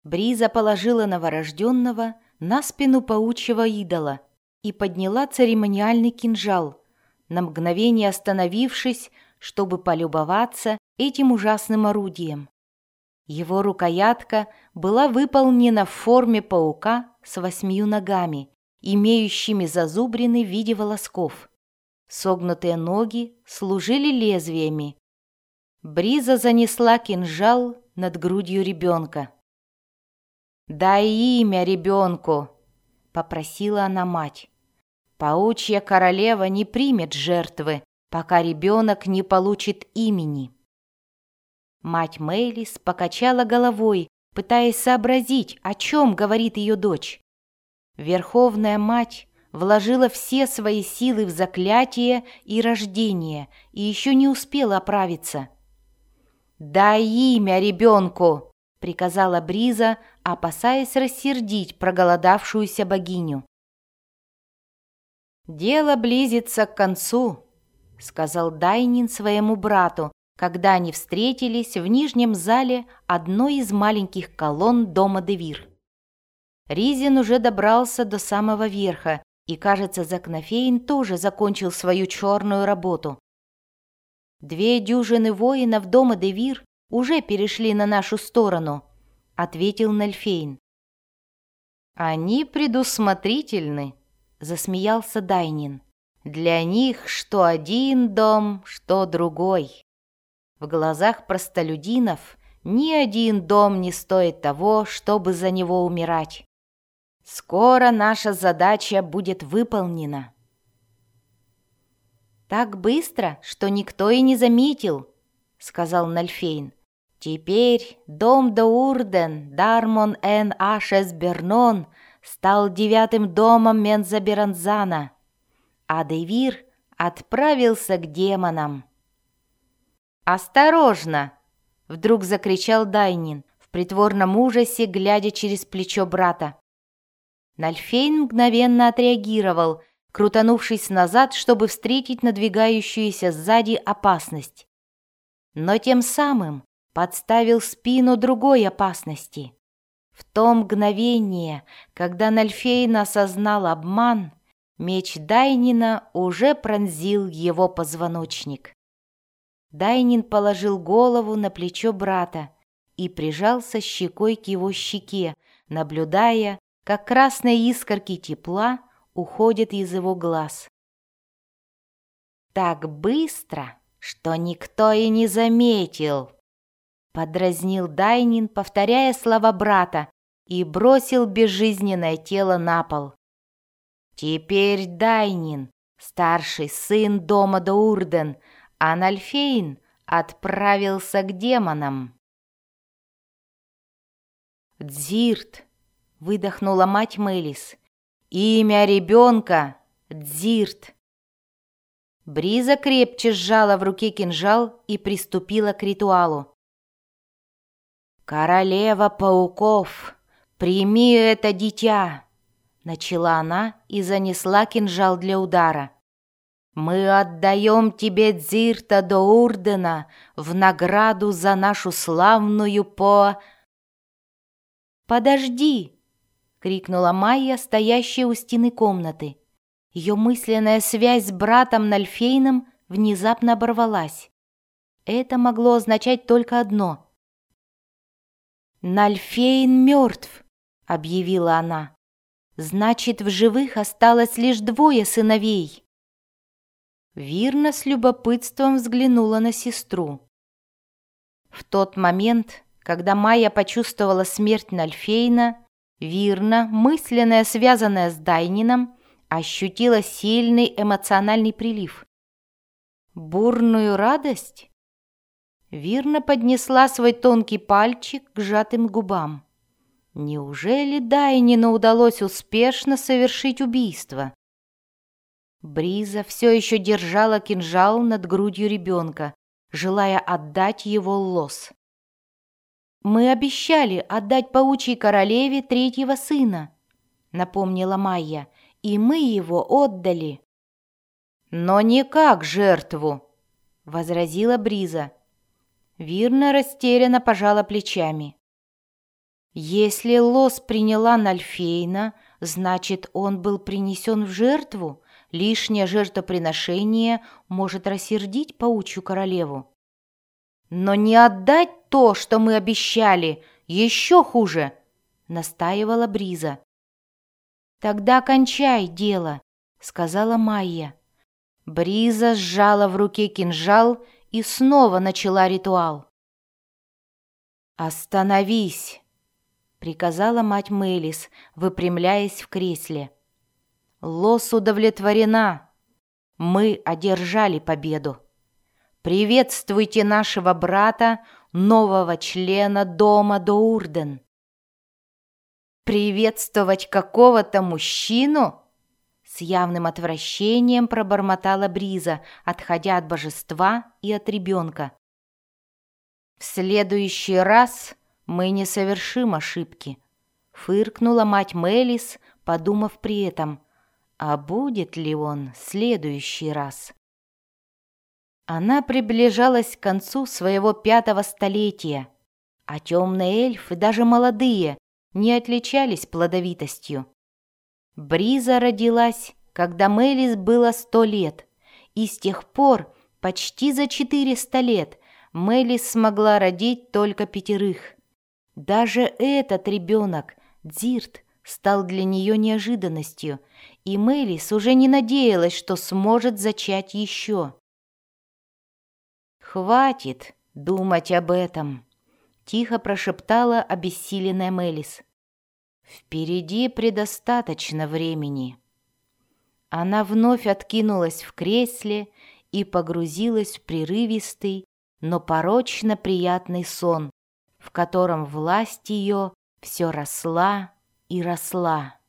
Бриза положила новорожденного на спину паучьего идола и подняла церемониальный кинжал, на мгновение остановившись, чтобы полюбоваться этим ужасным орудием. Его рукоятка была выполнена в форме паука с 8 ногами, имеющими зазубрины в виде волосков. Согнутые ноги служили лезвиями. Бриза занесла кинжал над грудью ребенка. «Дай имя ребенку», — попросила она мать. «Паучья королева не примет жертвы, пока ребенок не получит имени». Мать Мейлис покачала головой, пытаясь сообразить, о чем говорит ее дочь. Верховная мать вложила все свои силы в заклятие и рождение и еще не успела оправиться. «Дай имя ребенку», — приказала Бриза, опасаясь рассердить проголодавшуюся богиню. «Дело близится к концу», — сказал Дайнин своему брату, когда они встретились в нижнем зале одной из маленьких колонн дома Девир. Ризин уже добрался до самого верха, и, кажется, Закнофейн тоже закончил свою черную работу. 2 дюжины воинов дома Девир уже перешли на нашу сторону, — ответил Нальфейн. «Они предусмотрительны», — засмеялся Дайнин. «Для них что один дом, что другой. В глазах простолюдинов ни один дом не стоит того, чтобы за него умирать. Скоро наша задача будет выполнена». «Так быстро, что никто и не заметил», — сказал Нальфейн. «Теперь дом Доурден, Дармон эн Ашес Бернон, стал 9-м домом Мензаберанзана, а Девир отправился к демонам». «Осторожно!» — вдруг закричал Дайнин, в притворном ужасе, глядя через плечо брата. Нальфейн мгновенно отреагировал, крутанувшись назад, чтобы встретить надвигающуюся сзади опасность. Но тем самым подставил спину другой опасности. В то мгновение, когда Нальфейн осознал обман, меч Дайнина уже пронзил его позвоночник. Дайнин положил голову на плечо брата и прижался щекой к его щеке, наблюдая, как красные искорки тепла уходят из его глаз. «Так быстро, что никто и не заметил», — подразнил Дайнин, повторяя слова брата, и бросил безжизненное тело на пол. «Теперь Дайнин, старший сын дома Доурден, а Нальфейн отправился к демонам». «Дзирт», — выдохнула мать Мелис. «Имя ребенка — Дзирт». Бриза крепче сжала в руке кинжал и приступила к ритуалу. «Королева пауков, прими это дитя», — начала она и занесла кинжал для удара. «Мы отдаем тебе Дзирта Доурдена в награду за нашу славную «Подожди!» — крикнула Майя, стоящая у стены комнаты. Ее мысленная связь с братом Нальфейном внезапно оборвалась. Это могло означать только одно. «Нальфейн мертв», — объявила она. «Значит, в живых осталось лишь 2 сыновей». Вирна с любопытством взглянула на сестру. В тот момент, когда Майя почувствовала смерть Нальфейна, Вирна, мысленная, связанная с Дайнином, ощутила сильный эмоциональный прилив. Бурную радость? Вирна поднесла свой тонкий пальчик к сжатым губам. Неужели Дайнину удалось успешно совершить убийство? Бриза все еще держала кинжал над грудью ребенка, желая отдать его Лос. «Мы обещали отдать паучьей королеве 3-го сына», — напомнила Майя, — «и мы его отдали». «Но не как жертву», — возразила Бриза. Вирна растерянно пожала плечами. Если Лос приняла Нальфейна, значит, он был принесен в жертву. Лишнее жертвоприношение может рассердить паучью королеву. Но не отдать то, что мы обещали, еще хуже, настаивала Бриза. Тогда кончай дело, сказала Майя. Бриза сжала в руке кинжал и снова начала ритуал. «Остановись!» — приказала мать Мелис, выпрямляясь в кресле. «Лос удовлетворена. Мы одержали победу. Приветствуйте нашего брата, нового члена дома Доурден». «Приветствовать какого-то мужчину?» С явным отвращением пробормотала Бриза, отходя от божества и от ребенка. «В следующий раз мы не совершим ошибки», — фыркнула мать Мелис, подумав при этом, а будет ли он в следующий раз. Она приближалась к концу своего 5-го столетия, а темные эльфы, даже молодые, не отличались плодовитостью. Бриза родилась, когда Мелис было 100 лет, и с тех пор, почти за 400 лет, Мелис смогла родить только 5. Даже этот ребенок, Дзирт, стал для нее неожиданностью, и Мелис уже не надеялась, что сможет зачать еще. «Хватит думать об этом», — тихо прошептала обессиленная Мелис. «Впереди предостаточно времени». Она вновь откинулась в кресле и погрузилась в прерывистый, но порочно приятный сон, в котором власть ее все росла и росла.